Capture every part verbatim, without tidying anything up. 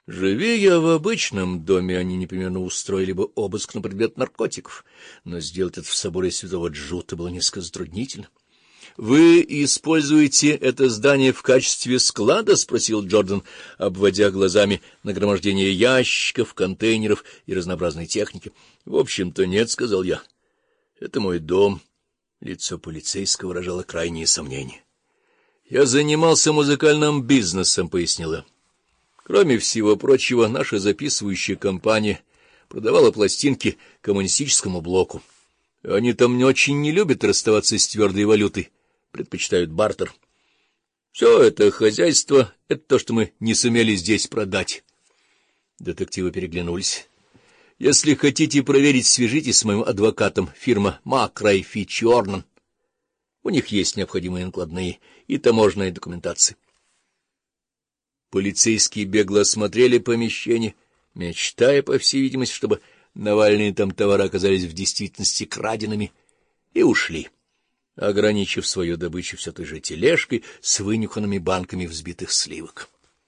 Живи я в обычном доме, они непременно устроили бы обыск на предмет наркотиков, но сделать это в соборе Святого Джута было несколько затруднительно. — Вы используете это здание в качестве склада? — спросил Джордан, обводя глазами нагромождение ящиков, контейнеров и разнообразной техники. — В общем-то, нет, — сказал я. — Это мой дом. Лицо полицейского выражало крайние сомнения. — Я занимался музыкальным бизнесом, — пояснил я. Кроме всего прочего, наша записывающая компания продавала пластинки коммунистическому блоку. Они там не очень не любят расставаться с твердой валютой, предпочитают бартер. Все это хозяйство — это то, что мы не сумели здесь продать. Детективы переглянулись. Если хотите проверить, свяжитесь с моим адвокатом, фирма Макрай Фич Орнан. У них есть необходимые накладные и таможенная документация. Полицейские бегло осмотрели помещение, мечтая, по всей видимости, чтобы навальные там товары оказались в действительности краденными, и ушли, ограничив свою добычу все той же тележкой с вынюханными банками взбитых сливок.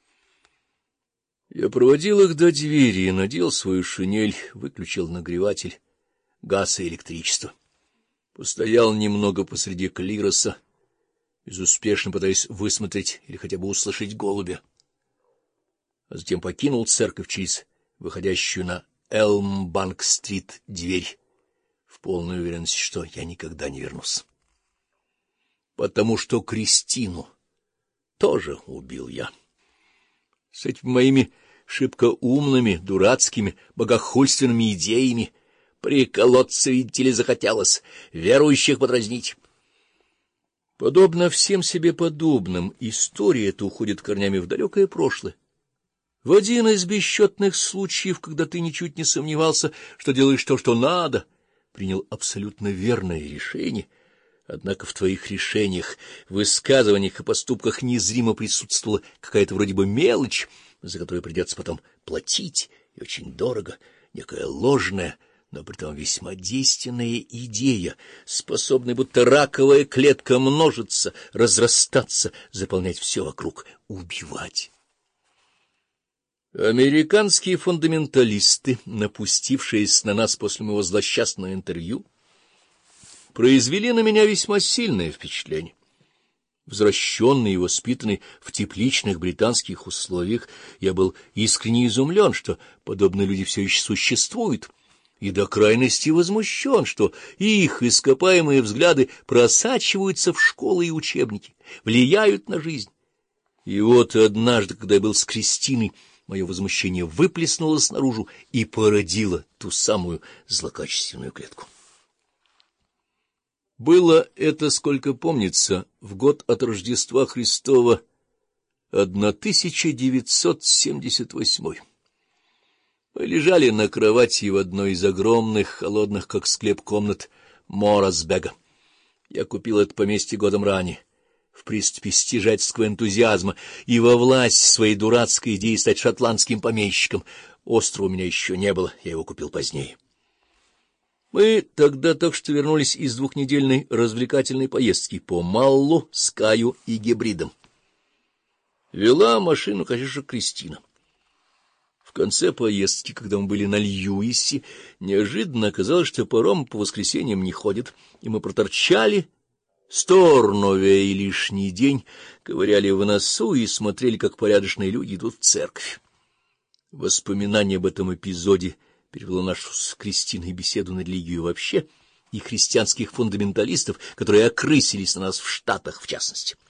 Я проводил их до двери, надел свою шинель, выключил нагреватель, газ и электричество. Постоял немного посреди клироса, безуспешно пытаясь высмотреть или хотя бы услышать голубя, а затем покинул церковь через выходящую на Элмбанк-стрит дверь, в полной уверенности, что я никогда не вернусь. Потому что Кристину тоже убил я. С этими моими шибко умными, дурацкими, богохульственными идеями приколоться, видите ли, захотелось, верующих подразнить. Подобно всем себе подобным, история эта уходит корнями в далекое прошлое. В один из бесчетных случаев, когда ты ничуть не сомневался, что делаешь то, что надо, принял абсолютно верное решение, однако в твоих решениях, высказываниях и поступках незримо присутствовала какая-то вроде бы мелочь, за которую придется потом платить, и очень дорого, некая ложная, но притом весьма действенная идея, способная будто раковая клетка множиться, разрастаться, заполнять все вокруг, убивать. Американские фундаменталисты, напустившиеся на нас после моего злосчастного интервью, произвели на меня весьма сильное впечатление. Возвращенный и воспитанный в тепличных британских условиях, я был искренне изумлен, что подобные люди все еще существуют, и до крайности возмущен, что их ископаемые взгляды просачиваются в школы и учебники, влияют на жизнь. И вот однажды, когда я был с Кристиной, мое возмущение выплеснулось наружу и породило ту самую злокачественную клетку. Было это, сколько помнится, в год от Рождества Христова тысяча девятьсот семьдесят восьмой. Мы лежали на кровати в одной из огромных, холодных, как склеп, комнат Моррасбега. Я купил это поместье годом ранее, в приступе стяжательского энтузиазма и во власть своей дурацкой идеи стать шотландским помещиком. Острова у меня еще не было, я его купил позднее. Мы тогда только что вернулись из двухнедельной развлекательной поездки по Маллу, Скаю и Гебридам. Вела машину, конечно, Кристина. В конце поездки, когда мы были на Льюисе, неожиданно оказалось, что паром по воскресеньям не ходит, и мы проторчали Сторнове и лишний день, ковыряли в носу и смотрели, как порядочные люди идут в церковь. Воспоминание об этом эпизоде перевело нашу с Кристиной беседу на религию вообще и христианских фундаменталистов, которые окрысились на нас в Штатах в частности.